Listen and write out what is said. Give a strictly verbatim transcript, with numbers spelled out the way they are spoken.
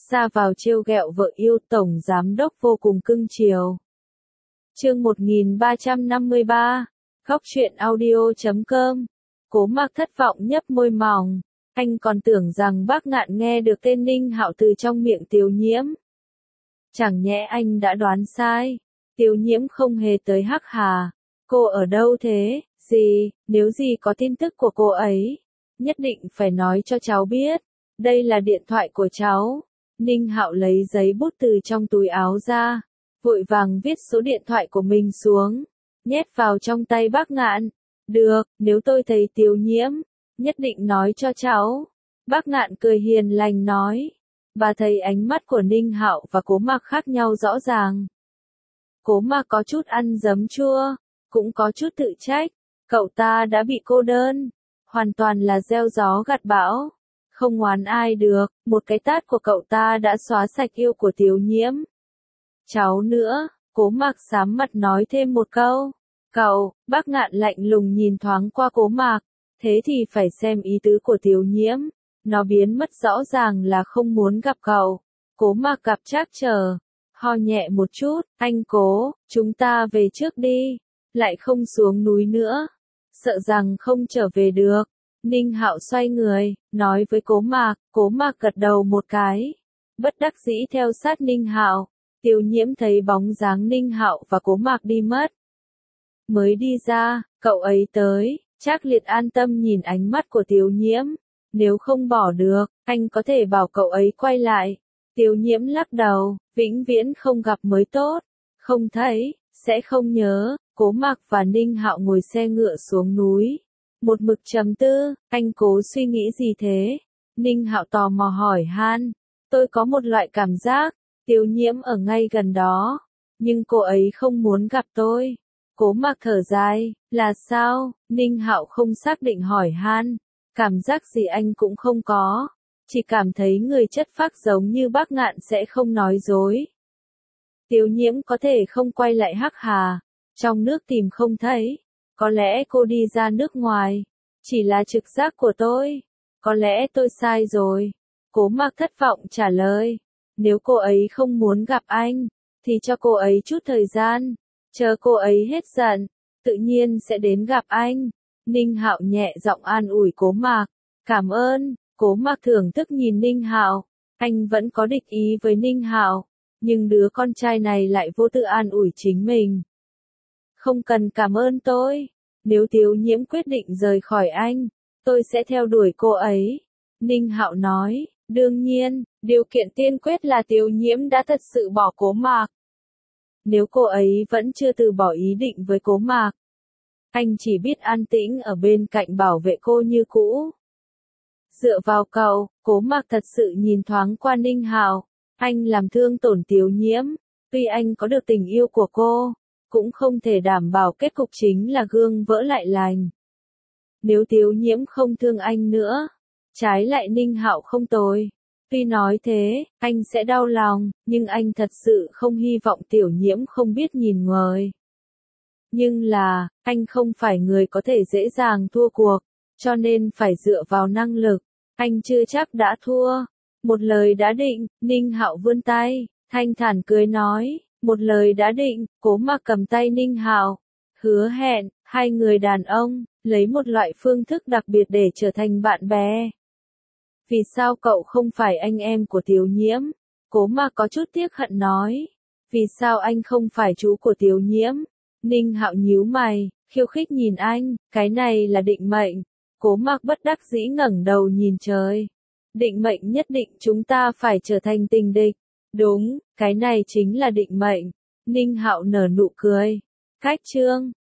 ra vào trêu ghẹo vợ yêu, tổng giám đốc vô cùng cưng chiều. Chương một nghìn ba trăm năm mươi ba, Góc truyện audio chấm com. Cố Mạc thất vọng nhấp môi mỏng, anh còn tưởng rằng bác Ngạn nghe được tên Ninh Hạo từ trong miệng Tiêu Nhiễm. Chẳng nhẽ anh đã đoán sai, Tiêu Nhiễm không hề tới Hắc Hà. Cô ở đâu thế? Gì? Nếu gì có tin tức của cô ấy, nhất định phải nói cho cháu biết. Đây là điện thoại của cháu. Ninh Hạo lấy giấy bút từ trong túi áo ra, vội vàng viết số điện thoại của mình xuống, nhét vào trong tay bác Ngạn. Được, nếu tôi thấy Tiêu Nhiễm, nhất định nói cho cháu. Bác Ngạn cười hiền lành nói. Bà thấy ánh mắt của Ninh Hạo và Cố Mạc khác nhau rõ ràng. Cố Mạc có chút ăn giấm chua, cũng có chút tự trách. Cậu ta đã bị cô đơn, hoàn toàn là gieo gió gặt bão, không oán ai được. Một cái tát của cậu ta đã xóa sạch yêu của Tiêu Nhiễm. Cháu nữa, Cố Mạc sám mặt nói thêm một câu. Cậu, bác Ngạn lạnh lùng nhìn thoáng qua Cố Mạc, thế thì phải xem ý tứ của Tiêu Nhiễm. Nó biến mất rõ ràng là không muốn gặp cậu. Cố Mạc gặp trắc trở, ho nhẹ một chút. Anh Cố, chúng ta về trước đi, lại không xuống núi nữa, sợ rằng không trở về được. Ninh Hạo xoay người, nói với Cố Mạc. Cố Mạc gật đầu một cái, bất đắc dĩ theo sát Ninh Hạo. Tiêu Nhiễm thấy bóng dáng Ninh Hạo và Cố Mạc đi mất, mới đi ra. Cậu ấy tới. Trác Liệt an tâm nhìn ánh mắt của Tiêu Nhiễm. Nếu không bỏ được, anh có thể bảo cậu ấy quay lại. Tiêu Nhiễm lắc đầu, vĩnh viễn không gặp mới tốt. Không thấy, sẽ không nhớ. Cố Mạc và Ninh Hạo ngồi xe ngựa xuống núi, một mực trầm tư. Anh Cố suy nghĩ gì thế? Ninh Hạo tò mò hỏi han. Tôi có một loại cảm giác, Tiêu Nhiễm ở ngay gần đó, nhưng cô ấy không muốn gặp tôi. Cố Mạc thở dài. Là sao? Ninh Hạo không xác định hỏi han. Cảm giác gì anh cũng không có, chỉ cảm thấy người chất phác giống như bác Ngạn sẽ không nói dối. Tiêu Nhiễm có thể không quay lại Hắc Hà, trong nước tìm không thấy, có lẽ cô đi ra nước ngoài, chỉ là trực giác của tôi, có lẽ tôi sai rồi. Cố Mạc thất vọng trả lời. Nếu cô ấy không muốn gặp anh, thì cho cô ấy chút thời gian, chờ cô ấy hết giận, tự nhiên sẽ đến gặp anh. Ninh Hạo nhẹ giọng an ủi Cố Mạc. Cảm ơn. Cố Mạc thưởng thức nhìn Ninh Hạo. Anh vẫn có địch ý với Ninh Hạo, nhưng đứa con trai này lại vô tư an ủi chính mình. Không cần cảm ơn tôi. Nếu Tiêu Nhiễm quyết định rời khỏi anh, tôi sẽ theo đuổi cô ấy. Ninh Hạo nói. Đương nhiên, điều kiện tiên quyết là Tiêu Nhiễm đã thật sự bỏ Cố Mạc. Nếu cô ấy vẫn chưa từ bỏ ý định với Cố Mạc, anh chỉ biết an tĩnh ở bên cạnh bảo vệ cô như cũ. Dựa vào cậu. Cố Mạc thật sự nhìn thoáng qua Ninh Hạo. Anh làm thương tổn Tiêu Nhiễm, tuy anh có được tình yêu của cô, cũng không thể đảm bảo kết cục chính là gương vỡ lại lành. Nếu Tiêu Nhiễm không thương anh nữa, trái lại Ninh Hạo không tồi. Tuy nói thế, anh sẽ đau lòng, nhưng anh thật sự không hy vọng Tiểu Nhiễm không biết nhìn người. Nhưng là, anh không phải người có thể dễ dàng thua cuộc, cho nên phải dựa vào năng lực. Anh chưa chắc đã thua. Một lời đã định. Ninh Hạo vươn tay, thanh thản cười nói. Một lời đã định. Cố Mạc cầm tay Ninh Hạo, hứa hẹn, hai người đàn ông, lấy một loại phương thức đặc biệt để trở thành bạn bè. Vì sao cậu không phải anh em của Tiêu Nhiễm? Cố Mạc có chút tiếc hận nói. Vì sao anh không phải chú của Tiêu Nhiễm? Ninh Hạo nhíu mày, khiêu khích nhìn anh. Cái này là định mệnh. Cố Mạc bất đắc dĩ ngẩng đầu nhìn trời. Định mệnh nhất định chúng ta phải trở thành tình địch. Đúng, cái này chính là định mệnh. Ninh Hạo nở nụ cười. Cách chương.